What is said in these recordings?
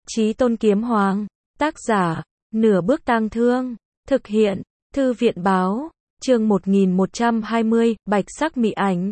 Chí Tôn Kiếm Hoàng. Tác giả, Nửa Bước Tang Thương. Thực hiện, Thư viện Báo. Chương 1120, Bạch sắc mị ảnh.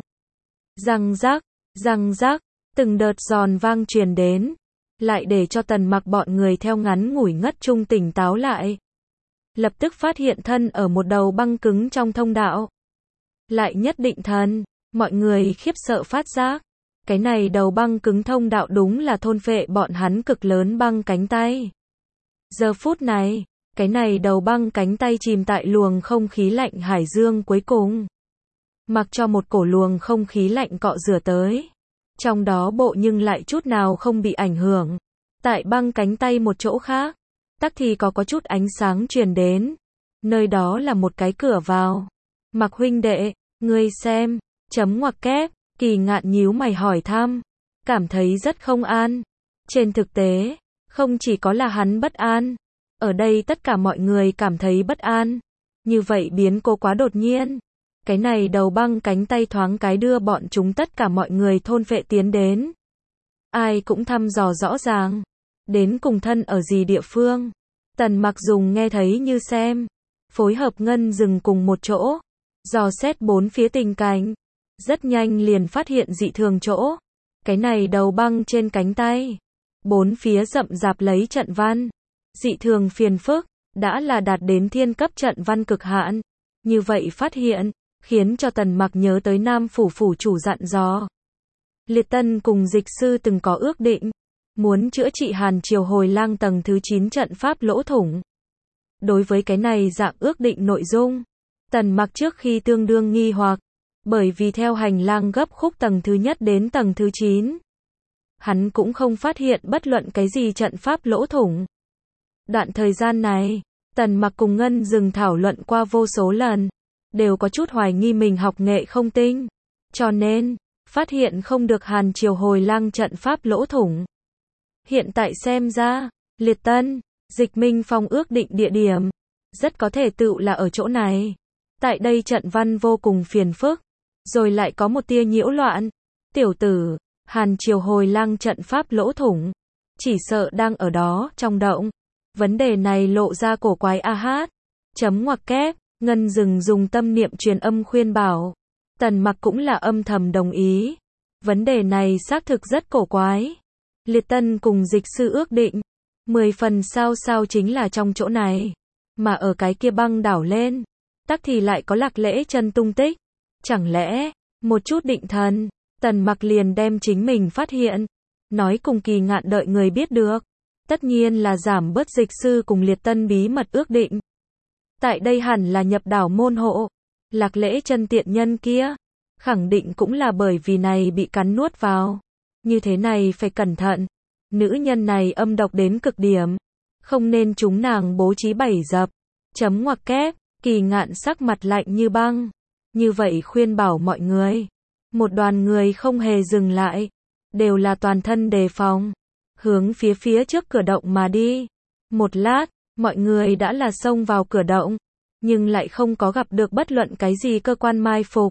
Răng rắc, từng đợt giòn vang truyền đến, lại để cho Tần Mặc bọn người theo ngắn ngủi ngất trung tỉnh táo lại. Lập tức phát hiện thân ở một đầu băng cứng trong thông đạo. Lại nhất định thần, mọi người khiếp sợ phát giác. Cái này đầu băng cứng thông đạo đúng là thôn phệ bọn hắn cực lớn băng cánh tay. Giờ phút này, cái này đầu băng cánh tay chìm tại luồng không khí lạnh hải dương cuối cùng. Mặc cho một cổ luồng không khí lạnh cọ rửa tới. Trong đó bộ nhưng lại chút nào không bị ảnh hưởng. Tại băng cánh tay một chỗ khác, tắc thì có chút ánh sáng truyền đến. Nơi đó là một cái cửa vào. Mặc huynh đệ, ngươi xem, chấm ngoặc kép, Kỳ Ngạn nhíu mày hỏi thăm, cảm thấy rất không an. Trên thực tế, không chỉ có là hắn bất an, ở đây tất cả mọi người cảm thấy bất an. Như vậy biến cố quá đột nhiên. Cái này đầu băng cánh tay thoáng cái đưa bọn chúng tất cả mọi người thôn phệ tiến đến. Ai cũng thăm dò rõ ràng. Đến cùng thân ở gì địa phương. Tần Mặc dùng nghe thấy như xem. Phối hợp Ngân dừng cùng một chỗ. Dò xét bốn phía tình cảnh. Rất nhanh liền phát hiện dị thường chỗ. Cái này đầu băng trên cánh tay. Bốn phía rậm rạp lấy trận văn. Dị thường phiền phức. Đã là đạt đến thiên cấp trận văn cực hạn. Như vậy phát hiện. Khiến cho Tần Mặc nhớ tới Nam Phủ phủ chủ dặn dò. Liệt Tân cùng Dịch Sư từng có ước định. Muốn chữa trị Hàn Triều Hồi Lang tầng thứ 9 trận pháp lỗ thủng. Đối với cái này dạng ước định nội dung. Tần Mặc trước khi tương đương nghi hoặc. Bởi vì theo hành lang gấp khúc tầng thứ nhất đến tầng thứ 9. Hắn cũng không phát hiện bất luận cái gì trận pháp lỗ thủng. Đoạn thời gian này, Tần Mặc cùng Ngân dừng thảo luận qua vô số lần. Đều có chút hoài nghi mình học nghệ không tinh. Cho nên, phát hiện không được Hàn Triều Hồi Lang trận pháp lỗ thủng. Hiện tại xem ra, Liệt Tân, Dịch Minh Phong ước định địa điểm. Rất có thể tựu là ở chỗ này. Tại đây trận văn vô cùng phiền phức. Rồi lại có một tia nhiễu loạn. Tiểu tử, Hàn Triều Hồi Lang trận pháp lỗ thủng. Chỉ sợ đang ở đó, trong động. Vấn đề này lộ ra cổ quái a hát. Chấm ngoặc kép. Ngân dừng dùng tâm niệm truyền âm khuyên bảo. Tần Mặc cũng là âm thầm đồng ý. Vấn đề này xác thực rất cổ quái. Liệt Tân cùng Dịch Sư ước định. 10 phần sao chính là trong chỗ này. Mà ở cái kia băng đảo lên. Tắc thì lại có Lạc Lễ chân tung tích. Chẳng lẽ, một chút định thần. Tần Mặc liền đem chính mình phát hiện. Nói cùng Kỳ Ngạn đợi người biết được. Tất nhiên là giảm bớt Dịch Sư cùng Liệt Tân bí mật ước định. Tại đây hẳn là nhập đảo môn hộ. Lạc Lễ chân tiện nhân kia. Khẳng định cũng là bởi vì này bị cắn nuốt vào. Như thế này phải cẩn thận. Nữ nhân này âm độc đến cực điểm. Không nên chúng nàng bố trí bẫy dập. Chấm ngoặc kép. Kỳ Ngạn sắc mặt lạnh như băng. Như vậy khuyên bảo mọi người. Một đoàn người không hề dừng lại. Đều là toàn thân đề phòng. Hướng phía trước cửa động mà đi. Một lát. Mọi người đã là xông vào cửa động, nhưng lại không có gặp được bất luận cái gì cơ quan mai phục.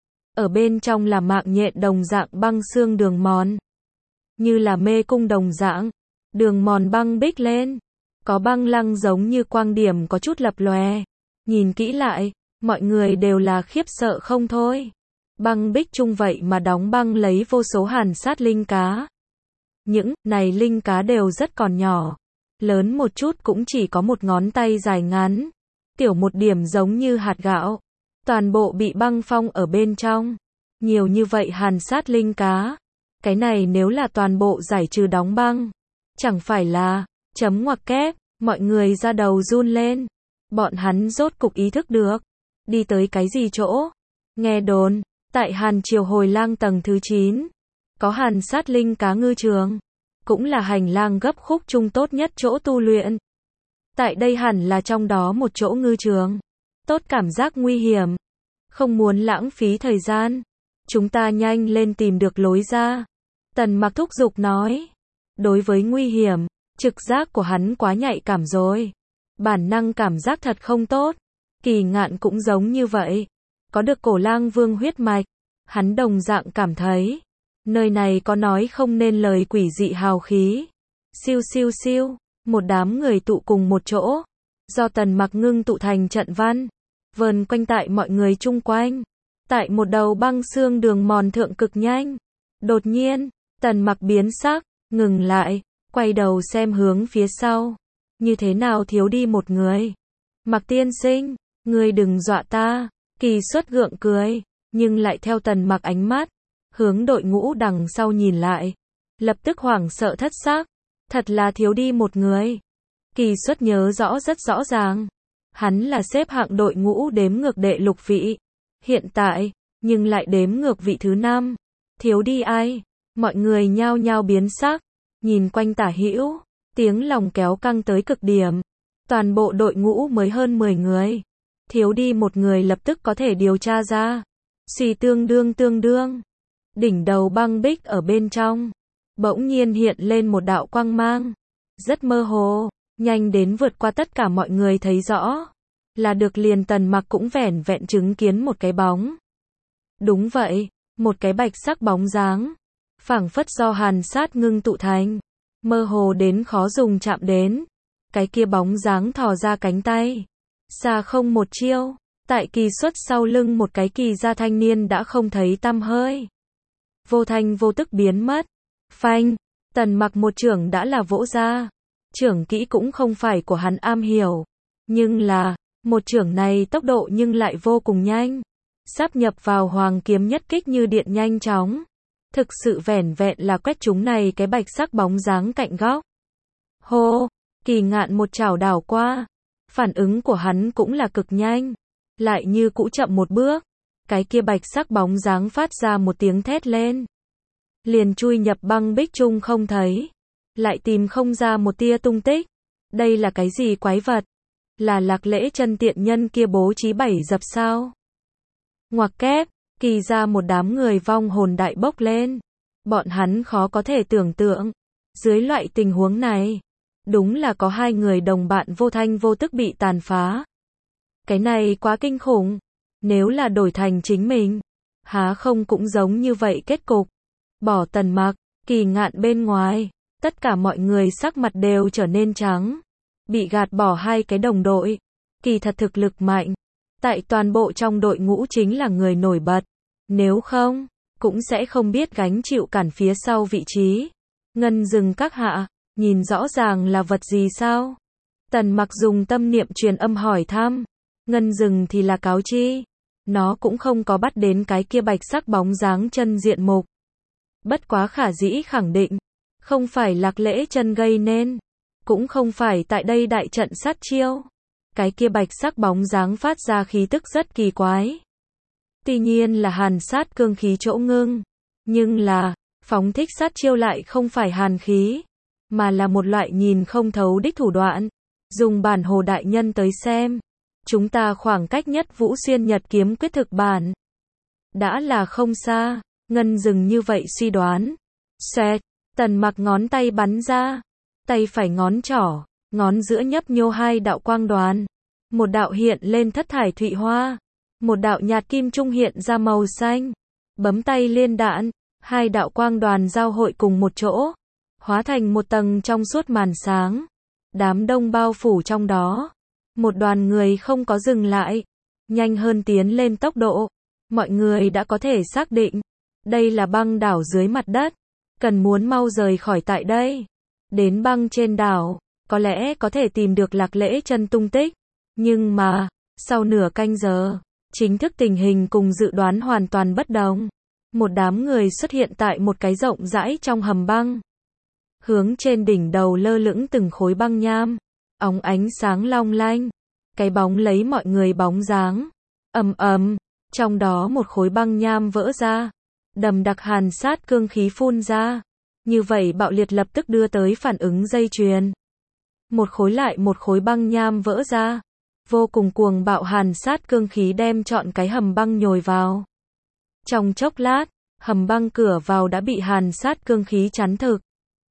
Ở bên trong là mạng nhện đồng dạng băng xương đường mòn. Như là mê cung đồng dạng. Đường mòn băng bích lên. Có băng lăng giống như quang điểm có chút lập lòe. Nhìn kỹ lại, mọi người đều là khiếp sợ không thôi. Băng bích chung vậy mà đóng băng lấy vô số hàn sát linh cá. Những này linh cá đều rất còn nhỏ. Lớn một chút cũng chỉ có một ngón tay dài ngắn. Tiểu một điểm giống như hạt gạo. Toàn bộ bị băng phong ở bên trong. Nhiều như vậy hàn sát linh cá. Cái này nếu là toàn bộ giải trừ đóng băng. Chẳng phải là, chấm ngoặc kép, mọi người ra đầu run lên. Bọn hắn rốt cục ý thức được. Đi tới cái gì chỗ? Nghe đồn, tại Hàn Triều Hồi Lang tầng thứ 9. Có hàn sát linh cá ngư trường. Cũng là hành lang gấp khúc chung tốt nhất chỗ tu luyện. Tại đây hẳn là trong đó một chỗ ngư trường. Tốt cảm giác nguy hiểm. Không muốn lãng phí thời gian. Chúng ta nhanh lên tìm được lối ra. Tần Mặc thúc giục nói. Đối với nguy hiểm, trực giác của hắn quá nhạy cảm rồi. Bản năng cảm giác thật không tốt. Kỳ Ngạn cũng giống như vậy. Có được Cổ Lang Vương huyết mạch. Hắn đồng dạng cảm thấy. Nơi này có nói không nên lời quỷ dị hào khí. Siêu siêu siêu, một đám người tụ cùng một chỗ, do Tần Mặc ngưng tụ thành trận văn, vờn quanh tại mọi người chung quanh, tại một đầu băng xương đường mòn thượng cực nhanh. Đột nhiên, Tần Mặc biến sắc, ngừng lại, quay đầu xem hướng phía sau. Như thế nào thiếu đi một người? Mặc tiên sinh, ngươi đừng dọa ta. Kỳ Xuất gượng cười, nhưng lại theo Tần Mặc ánh mắt, hướng đội ngũ đằng sau nhìn lại, lập tức hoảng sợ thất xác, thật là thiếu đi một người. Kỳ Xuất nhớ rõ rất rõ ràng, hắn là xếp hạng đội ngũ đếm ngược đệ lục vị, hiện tại, nhưng lại đếm ngược vị thứ 5, thiếu đi ai? Mọi người nhao nhao biến sắc, nhìn quanh tả hữu, tiếng lòng kéo căng tới cực điểm. Toàn bộ đội ngũ mới hơn 10 người, thiếu đi một người lập tức có thể điều tra ra. Xì tương đương, đỉnh đầu băng bích ở bên trong, bỗng nhiên hiện lên một đạo quang mang, rất mơ hồ, nhanh đến vượt qua tất cả mọi người thấy rõ, là được liền Tần Mặc cũng vẻn vẹn chứng kiến một cái bóng. Đúng vậy, một cái bạch sắc bóng dáng, phảng phất do hàn sát ngưng tụ thành, mơ hồ đến khó dùng chạm đến. Cái kia bóng dáng thò ra cánh tay, xa không một chiêu, tại Kỳ Xuất sau lưng một cái kỳ gia thanh niên đã không thấy tăm hơi, vô thanh vô tức biến mất. Phanh, Tần Mặc một chưởng đã là vỗ ra, chưởng kỹ cũng không phải của hắn am hiểu, nhưng là, một chưởng này tốc độ nhưng lại vô cùng nhanh, sáp nhập vào hoàng kiếm nhất kích như điện nhanh chóng, thực sự vẻn vẹn là quét chúng này cái bạch sắc bóng dáng cạnh góc. Hô, Kỳ Ngạn một chảo đảo qua, phản ứng của hắn cũng là cực nhanh, lại như cũ chậm một bước, cái kia bạch sắc bóng dáng phát ra một tiếng thét lên, liền chui nhập băng bích chung không thấy, lại tìm không ra một tia tung tích. Đây là cái gì quái vật? Là Lạc Lễ Chân tiện nhân kia bố trí bẫy dập sao? Ngoặc kép, Kỳ ra một đám người vong hồn đại bốc lên, bọn hắn khó có thể tưởng tượng, dưới loại tình huống này, đúng là có 2 người đồng bạn vô thanh vô tức bị tàn phá. Cái này quá kinh khủng, nếu là đổi thành chính mình, há không cũng giống như vậy kết cục. Bỏ Tần Mặc, Kỳ Ngạn bên ngoài, tất cả mọi người sắc mặt đều trở nên trắng, bị gạt bỏ 2 cái đồng đội, kỳ thật thực lực mạnh, tại toàn bộ trong đội ngũ chính là người nổi bật, nếu không, cũng sẽ không biết gánh chịu cản phía sau vị trí. Ngân Dừng các hạ, nhìn rõ ràng là vật gì sao? Tần Mặc dùng tâm niệm truyền âm hỏi thăm, Ngân Dừng thì là cáo chi, nó cũng không có bắt đến cái kia bạch sắc bóng dáng chân diện mục. Bất quá khả dĩ khẳng định, không phải Lạc Lễ Chân gây nên, cũng không phải tại đây đại trận sát chiêu. Cái kia bạch sắc bóng dáng phát ra khí tức rất kỳ quái. Tuy nhiên là hàn sát cương khí chỗ ngưng, nhưng là, phóng thích sát chiêu lại không phải hàn khí, mà là một loại nhìn không thấu đích thủ đoạn. Dùng bản Hồ đại nhân tới xem, chúng ta khoảng cách nhất Vũ Xuyên Nhật kiếm quyết thực bản đã là không xa. Ngân Dừng như vậy suy đoán. Xoẹt, Tần Mặc ngón tay bắn ra, tay phải ngón trỏ, ngón giữa nhấp nhô 2 đạo quang đoàn, một đạo hiện lên thất thải thụy hoa, một đạo nhạt kim trung hiện ra màu xanh. Bấm tay liên đạn, 2 đạo quang đoàn giao hội cùng một chỗ, hóa thành một tầng trong suốt màn sáng, đám đông bao phủ trong đó. Một đoàn người không có dừng lại, nhanh hơn tiến lên tốc độ. Mọi người đã có thể xác định, đây là băng đảo dưới mặt đất, cần muốn mau rời khỏi tại đây. Đến băng trên đảo, có lẽ có thể tìm được Lạc Lễ Chân tung tích, nhưng mà, sau nửa canh giờ, chính thức tình hình cùng dự đoán hoàn toàn bất đồng. Một đám người xuất hiện tại một cái rộng rãi trong hầm băng. Hướng trên đỉnh đầu lơ lửng từng khối băng nham, óng ánh sáng long lanh, cái bóng lấy mọi người bóng dáng. Ầm ầm, trong đó một khối băng nham vỡ ra, đầm đặc hàn sát cương khí phun ra. Như vậy bạo liệt lập tức đưa tới phản ứng dây chuyền. Một khối lại một khối băng nham vỡ ra, vô cùng cuồng bạo hàn sát cương khí đem trọn cái hầm băng nhồi vào. Trong chốc lát, hầm băng cửa vào đã bị hàn sát cương khí chắn thực.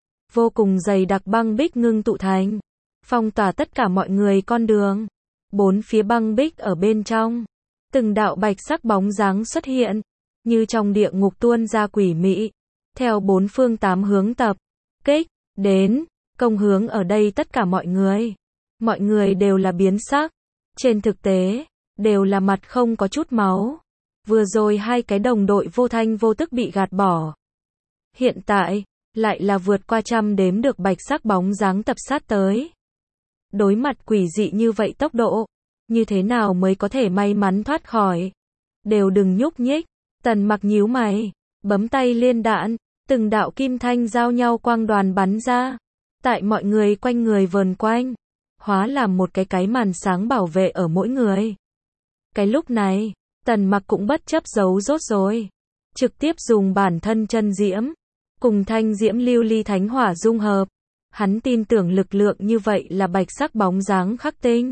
Vô cùng dày đặc băng bích ngưng tụ thành, phong tỏa tất cả mọi người con đường. 4 phía băng bích ở bên trong, từng đạo bạch sắc bóng dáng xuất hiện, như trong địa ngục tuôn ra quỷ mị, theo 4 phương 8 hướng tập kích đến. Công hướng ở đây tất cả mọi người. Mọi người đều là biến sắc. Trên thực tế, đều là mặt không có chút máu. Vừa rồi hai cái đồng đội vô thanh vô tức bị gạt bỏ. Hiện tại, lại là vượt qua trăm đếm được bạch sắc bóng dáng tập sát tới. Đối mặt quỷ dị như vậy tốc độ, như thế nào mới có thể may mắn thoát khỏi? Đều đừng nhúc nhích. Tần Mặc nhíu mày, bấm tay liên đạn, từng đạo kim thanh giao nhau quang đoàn bắn ra. Tại mọi người quanh người vờn quanh, hóa làm một cái màn sáng bảo vệ ở mỗi người. Cái lúc này, Tần Mặc cũng bất chấp giấu rốt rồi. Trực tiếp dùng bản thân chân diễm, cùng thanh diễm lưu ly thánh hỏa dung hợp. Hắn tin tưởng lực lượng như vậy là bạch sắc bóng dáng khắc tinh.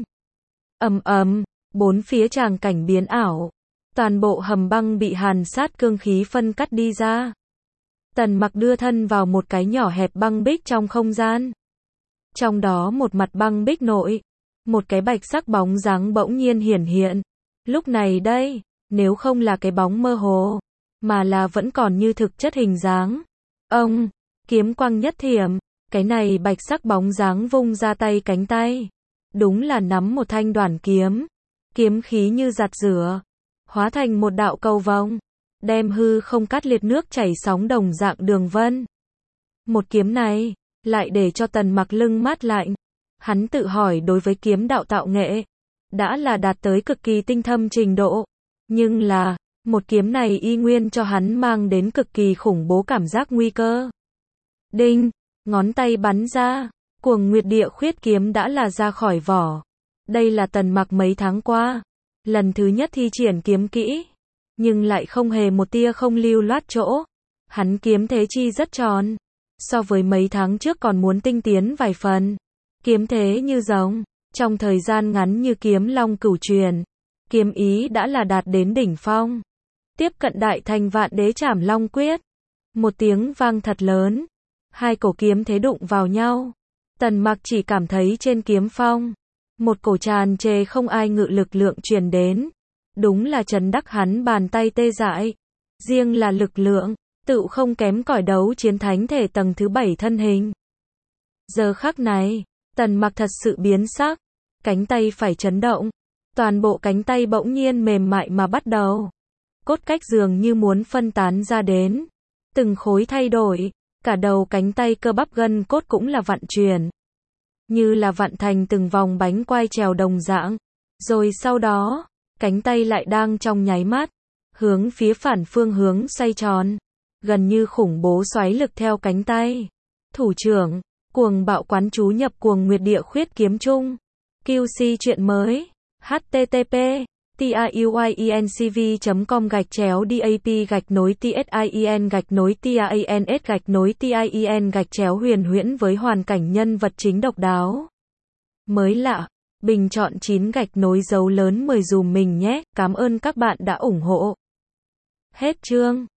Ầm ầm, bốn phía tràng cảnh biến ảo. Toàn bộ hầm băng bị hàn sát cương khí phân cắt đi ra. Tần Mặc đưa thân vào một cái nhỏ hẹp băng bích trong không gian. Trong đó một mặt băng bích nội, một cái bạch sắc bóng dáng bỗng nhiên hiển hiện. Lúc này đây, nếu không là cái bóng mơ hồ, mà là vẫn còn như thực chất hình dáng. Ông, kiếm quang nhất thiểm, cái này bạch sắc bóng dáng vung ra tay cánh tay. Đúng là nắm một thanh đoản kiếm. Kiếm khí như giặt rửa, hóa thành một đạo cầu vồng, đem hư không cắt liệt nước chảy sóng đồng dạng đường vân. Một kiếm này, lại để cho Tần Mặc lưng mát lạnh. Hắn tự hỏi đối với kiếm đạo tạo nghệ, đã là đạt tới cực kỳ tinh thâm trình độ. Nhưng là, một kiếm này y nguyên cho hắn mang đến cực kỳ khủng bố cảm giác nguy cơ. Đinh, ngón tay bắn ra, Cuồng Nguyệt Địa Khuyết kiếm đã là ra khỏi vỏ. Đây là Tần Mặc mấy tháng qua, lần thứ nhất thi triển kiếm kỹ, nhưng lại không hề một tia không lưu loát chỗ. Hắn kiếm thế chi rất tròn, so với mấy tháng trước còn muốn tinh tiến vài phần. Kiếm thế như rồng, trong thời gian ngắn như kiếm long cửu truyền, kiếm ý đã là đạt đến đỉnh phong. Tiếp cận đại thành Vạn Đế Trảm Long Quyết. Một tiếng vang thật lớn, hai cổ kiếm thế đụng vào nhau. Tần Mặc chỉ cảm thấy trên kiếm phong, một cổ tràn trề không ai ngự lực lượng truyền đến. Đúng là chấn đắc hắn bàn tay tê dại. Riêng là lực lượng, tự không kém cỏi đấu chiến thánh thể tầng thứ 7 thân hình. Giờ khắc này, Tần Mặc thật sự biến sắc. Cánh tay phải chấn động. Toàn bộ cánh tay bỗng nhiên mềm mại mà bắt đầu. Cốt cách dường như muốn phân tán ra đến. Từng khối thay đổi. Cả đầu cánh tay cơ bắp gân cốt cũng là vặn chuyển. Như là vặn thành từng vòng bánh quai trèo đồng dạng. Rồi sau đó, cánh tay lại đang trong nháy mắt, hướng phía phản phương hướng xoay tròn. Gần như khủng bố xoáy lực theo cánh tay. Thủ trưởng, cuồng bạo quán chú nhập Cuồng Nguyệt Địa Khuyết kiếm chung. QC chuyện mới. http tiuyencv.com/dap-tin-tin-huyền huyễn với hoàn cảnh nhân vật chính độc đáo. Mới lạ, bình chọn 9 dấu lớn 10 dùm mình nhé, cảm ơn các bạn đã ủng hộ. Hết chương.